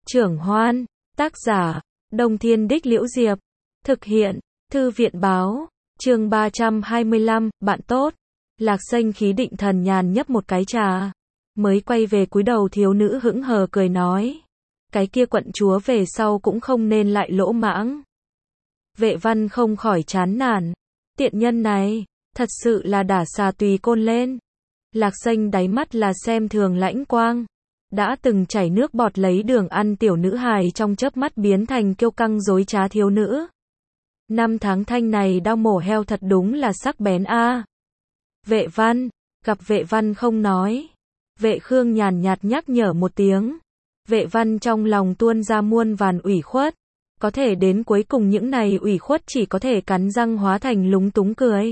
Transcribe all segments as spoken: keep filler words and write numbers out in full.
Trưởng Hoan, tác giả, Đông Thiên Đích Liễu Diệp, thực hiện, Thư viện báo, chương ba trăm hai mươi lăm, bạn tốt. Lạc Xanh khí định thần nhàn nhấp một cái trà, mới quay về cúi đầu thiếu nữ hững hờ cười nói. Cái kia quận chúa về sau cũng không nên lại lỗ mãng. Vệ Văn không khỏi chán nản. Tiện nhân này, thật sự là đả xà tùy côn lên. Lạc Xanh đáy mắt là xem thường lãnh quang. Đã từng chảy nước bọt lấy đường ăn tiểu nữ hài trong chớp mắt biến thành kiêu căng dối trá thiếu nữ. Năm tháng thanh này đau mổ heo thật đúng là sắc bén a. À. Vệ Văn, gặp Vệ Văn không nói. Vệ Khương nhàn nhạt nhắc nhở một tiếng. Vệ Văn trong lòng tuôn ra muôn vàn ủy khuất. Có thể đến cuối cùng những này ủy khuất chỉ có thể cắn răng hóa thành lúng túng cười.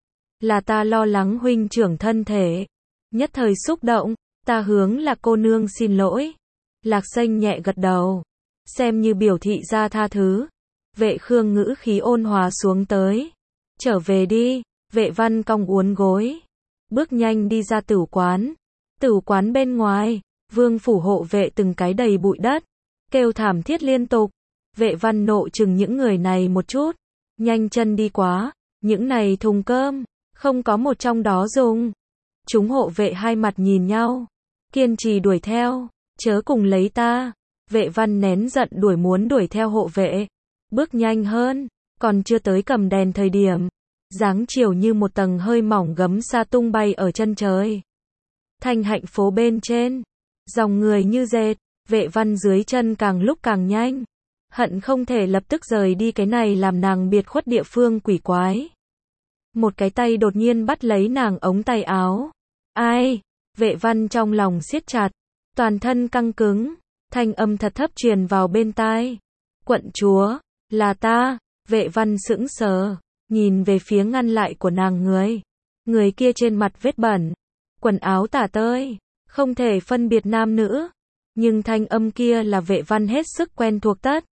Là ta lo lắng huynh trưởng thân thể. Nhất thời xúc động, ta hướng là cô nương xin lỗi. Lạc Xanh nhẹ gật đầu. Xem như biểu thị ra tha thứ. Vệ Khương ngữ khí ôn hòa xuống tới. Trở về đi. Vệ Văn cong uốn gối. Bước nhanh đi ra tửu quán. Tửu quán bên ngoài, vương phủ hộ vệ từng cái đầy bụi đất. Kêu thảm thiết liên tục. Vệ Văn nộ chừng những người này một chút. Nhanh chân đi quá. Những này thùng cơm. Không có một trong đó dùng. Chúng hộ vệ hai mặt nhìn nhau. Kiên trì đuổi theo. Chớ cùng lấy ta. Vệ Văn nén giận đuổi muốn đuổi theo hộ vệ. Bước nhanh hơn. Còn chưa tới cầm đèn thời điểm. Dáng chiều như một tầng hơi mỏng gấm sa tung bay ở chân trời. Thanh Hạnh phố bên trên. Dòng người như dệt. Vệ Văn dưới chân càng lúc càng nhanh. Hận không thể lập tức rời đi cái này làm nàng biệt khuất địa phương quỷ quái. Một cái tay đột nhiên bắt lấy nàng ống tay áo. Ai? Vệ Văn trong lòng siết chặt. Toàn thân căng cứng. Thanh âm thật thấp truyền vào bên tai. Quận chúa, là ta. Vệ Văn sững sờ. Nhìn về phía ngăn lại của nàng người. Người kia trên mặt vết bẩn. Quần áo tả tơi. Không thể phân biệt nam nữ. Nhưng thanh âm kia là Vệ Văn hết sức quen thuộc tất.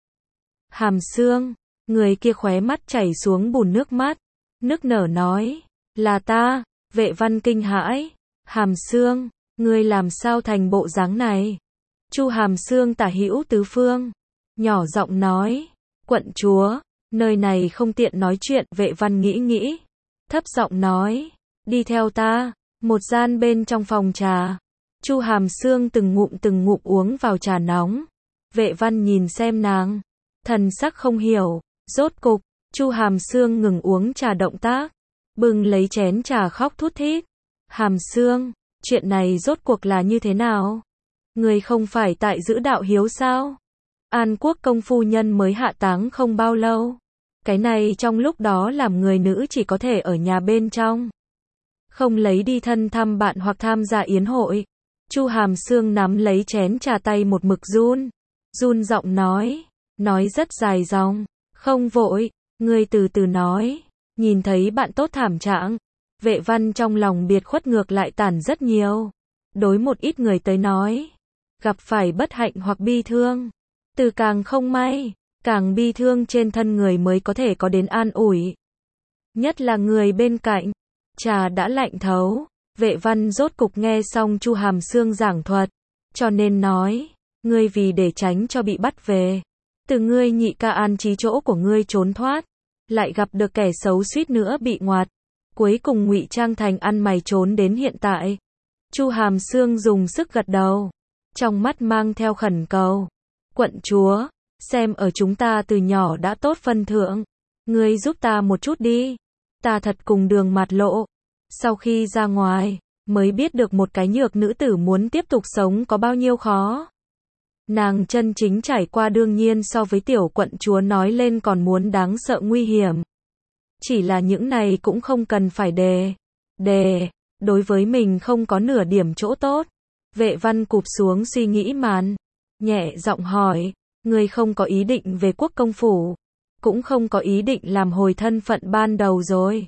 Hàm Sương. Người kia khóe mắt chảy xuống bùn nước mắt. Nức nở nói. Là ta. Vệ Văn kinh hãi. Hàm Sương. Ngươi làm sao thành bộ dáng này? Chu Hàm Sương tả hữu tứ phương. Nhỏ giọng nói. Quận chúa. Nơi này không tiện nói chuyện. Vệ Văn nghĩ nghĩ. Thấp giọng nói. Đi theo ta. Một gian bên trong phòng trà. Chu Hàm Sương từng ngụm từng ngụm uống vào trà nóng. Vệ Văn nhìn xem nàng. Thần sắc không hiểu. Rốt cục. Chu Hàm Sương ngừng uống trà động tác. Bưng lấy chén trà khóc thút thít. Hàm Sương. Chuyện này rốt cuộc là như thế nào? Người không phải tại giữ đạo hiếu sao? An Quốc công phu nhân mới hạ táng không bao lâu. Cái này trong lúc đó làm người nữ chỉ có thể ở nhà bên trong. Không lấy đi thân thăm bạn hoặc tham gia yến hội. Chu Hàm Sương nắm lấy chén trà tay một mực run. Run giọng nói. Nói rất dài dòng. Không vội. Người từ từ nói. Nhìn thấy bạn tốt thảm trạng. Vệ Văn trong lòng biệt khuất ngược lại tản rất nhiều. Đối một ít người tới nói. Gặp phải bất hạnh hoặc bi thương. Từ càng không may. Càng bi thương trên thân người mới có thể có đến an ủi. Nhất là người bên cạnh. Trà đã lạnh thấu. Vệ Văn rốt cục nghe xong Chu Hàm Sương giảng thuật. Cho nên nói. Ngươi vì để tránh cho bị bắt về. Từ ngươi nhị ca an trí chỗ của ngươi trốn thoát. Lại gặp được kẻ xấu suýt nữa bị ngoạt. Cuối cùng ngụy trang thành ăn mày trốn đến hiện tại. Chu Hàm Sương dùng sức gật đầu. Trong mắt mang theo khẩn cầu. Quận chúa. Xem ở chúng ta từ nhỏ đã tốt phân thượng. Ngươi giúp ta một chút đi. Ta thật cùng đường mạt lộ. Sau khi ra ngoài. Mới biết được một cái nhược nữ tử muốn tiếp tục sống có bao nhiêu khó. Nàng chân chính trải qua đương nhiên so với tiểu quận chúa nói lên còn muốn đáng sợ nguy hiểm. Chỉ là những này cũng không cần phải đề. Đề. Đối với mình không có nửa điểm chỗ tốt. Vệ Văn cụp xuống suy nghĩ màn. Nhẹ giọng hỏi. Ngươi không có ý định về quốc công phủ. Cũng không có ý định làm hồi thân phận ban đầu rồi.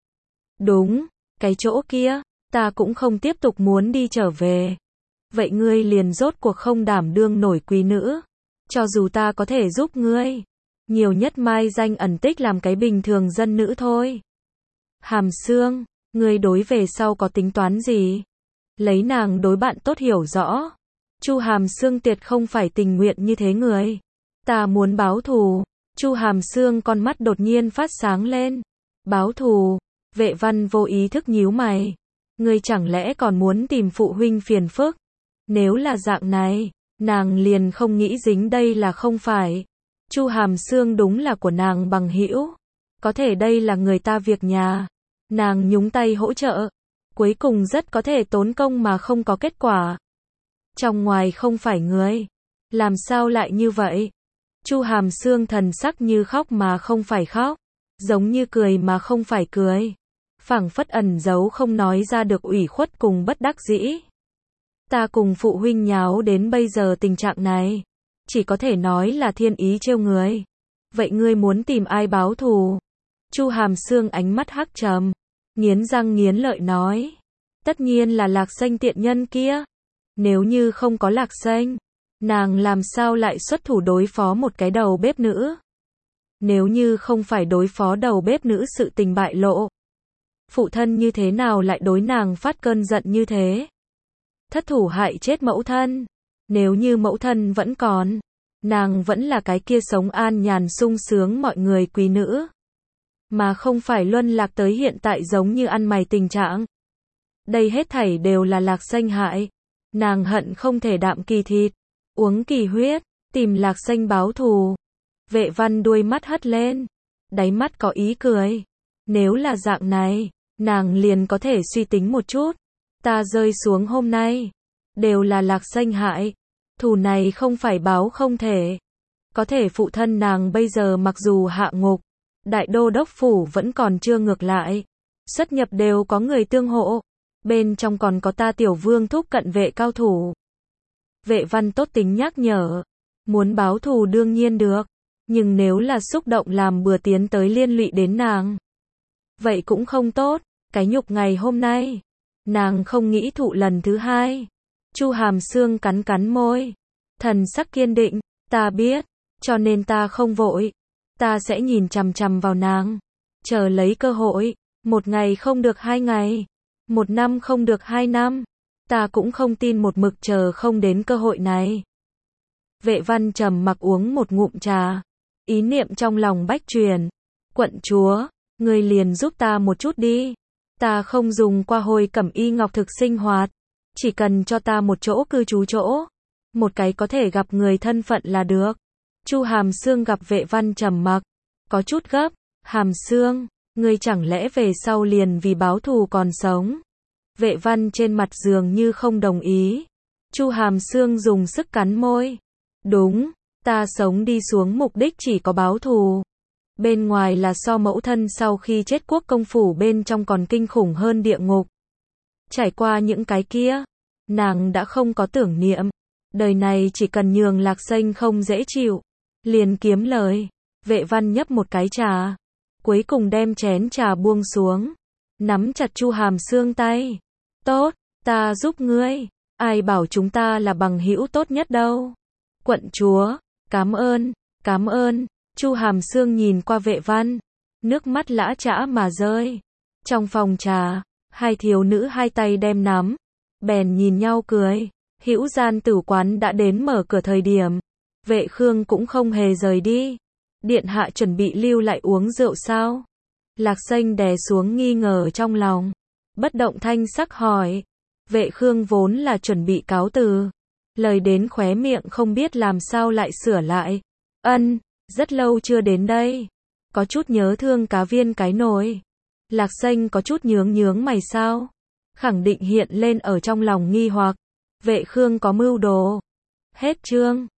Đúng. Cái chỗ kia. Ta cũng không tiếp tục muốn đi trở về. Vậy ngươi liền rốt cuộc không đảm đương nổi quý nữ. Cho dù ta có thể giúp ngươi. Nhiều nhất mai danh ẩn tích làm cái bình thường dân nữ thôi. Hàm Sương. Ngươi đối về sau có tính toán gì? Lấy nàng đối bạn tốt hiểu rõ. Chu Hàm Sương tuyệt không phải tình nguyện như thế người. Ta muốn báo thù. Chu Hàm Sương con mắt đột nhiên phát sáng lên. Báo thù? Vệ Văn vô ý thức nhíu mày. Ngươi chẳng lẽ còn muốn tìm phụ huynh phiền phức? Nếu là dạng này, nàng liền không nghĩ dính đây là không phải. Chu Hàm Sương đúng là của nàng bằng hữu. Có thể đây là người ta việc nhà. Nàng nhúng tay hỗ trợ. Cuối cùng rất có thể tốn công mà không có kết quả. Trong ngoài không phải người. Làm sao lại như vậy? Chu Hàm Sương thần sắc như khóc mà không phải khóc. Giống như cười mà không phải cười. Phảng phất ẩn giấu không nói ra được ủy khuất cùng bất đắc dĩ. Ta cùng phụ huynh nháo đến bây giờ tình trạng này. Chỉ có thể nói là thiên ý trêu người. Vậy ngươi muốn tìm ai báo thù? Chu Hàm Sương ánh mắt hắc trầm. Nghiến răng nghiến lợi nói. Tất nhiên là Lạc Xanh tiện nhân kia. Nếu như không có Lạc Xanh, nàng làm sao lại xuất thủ đối phó một cái đầu bếp nữ? Nếu như không phải đối phó đầu bếp nữ sự tình bại lộ, phụ thân như thế nào lại đối nàng phát cơn giận như thế? Thất thủ hại chết mẫu thân. Nếu như mẫu thân vẫn còn, nàng vẫn là cái kia sống an nhàn sung sướng mọi người quý nữ. Mà không phải luân lạc tới hiện tại giống như ăn mày tình trạng. Đây hết thảy đều là Lạc Xanh hại. Nàng hận không thể đạm kỳ thịt, uống kỳ huyết, tìm Lạc Xanh báo thù. Vệ Văn đuôi mắt hất lên, đáy mắt có ý cười. Nếu là dạng này, nàng liền có thể suy tính một chút. Ta rơi xuống hôm nay, đều là Lạc Xanh hại. Thù này không phải báo không thể. Có thể phụ thân nàng bây giờ mặc dù hạ ngục, đại đô đốc phủ vẫn còn chưa ngược lại. Xuất nhập đều có người tương hộ. Bên trong còn có ta tiểu vương thúc cận vệ cao thủ. Vệ Văn tốt tính nhắc nhở. Muốn báo thù đương nhiên được. Nhưng nếu là xúc động làm bừa tiến tới liên lụy đến nàng, vậy cũng không tốt. Cái nhục ngày hôm nay, nàng không nghĩ thụ lần thứ hai. Chu Hàm Sương cắn cắn môi. Thần sắc kiên định. Ta biết. Cho nên ta không vội. Ta sẽ nhìn chằm chằm vào nàng. Chờ lấy cơ hội. Một ngày không được hai ngày. Một năm không được hai năm. Ta cũng không tin một mực chờ không đến cơ hội này. Vệ Văn trầm mặc uống một ngụm trà. Ý niệm trong lòng bách truyền. Quận chúa, ngươi liền giúp ta một chút đi. Ta không dùng qua hồi cẩm y ngọc thực sinh hoạt. Chỉ cần cho ta một chỗ cư trú chỗ. Một cái có thể gặp người thân phận là được. Chu Hàm Sương gặp Vệ Văn trầm mặc. Có chút gấp. Hàm Sương, ngươi chẳng lẽ về sau liền vì báo thù còn sống? Vệ Văn trên mặt dường như không đồng ý. Chu Hàm Sương dùng sức cắn môi. Đúng, ta sống đi xuống mục đích chỉ có báo thù. Bên ngoài là so mẫu thân sau khi chết quốc công phủ bên trong còn kinh khủng hơn địa ngục. Trải qua những cái kia, nàng đã không có tưởng niệm. Đời này chỉ cần nhường Lạc Xanh không dễ chịu, liền kiếm lời. Vệ Văn nhấp một cái trà, cuối cùng đem chén trà buông xuống, nắm chặt Chu Hàm Sương tay. Tốt, ta giúp ngươi. Ai bảo chúng ta là bằng hữu tốt nhất đâu. Quận chúa, cám ơn, cám ơn. Chu Hàm Sương nhìn qua Vệ Văn, nước mắt lã chã mà rơi. Trong phòng trà, hai thiếu nữ hai tay đem nắm, bèn nhìn nhau cười. Hữu Gian tử quán đã đến mở cửa thời điểm, Vệ Khương cũng không hề rời đi. Điện hạ chuẩn bị lưu lại uống rượu sao? Lạc Xanh đè xuống nghi ngờ trong lòng, bất động thanh sắc hỏi. Vệ Khương vốn là chuẩn bị cáo từ, lời đến khóe miệng không biết làm sao lại sửa lại. Ân, rất lâu chưa đến đây, có chút nhớ thương cá viên cái nồi. Lạc Xanh có chút nhướng nhướng mày sao? Khẳng định hiện lên ở trong lòng nghi hoặc. Vệ Khương có mưu đồ. Hết chương.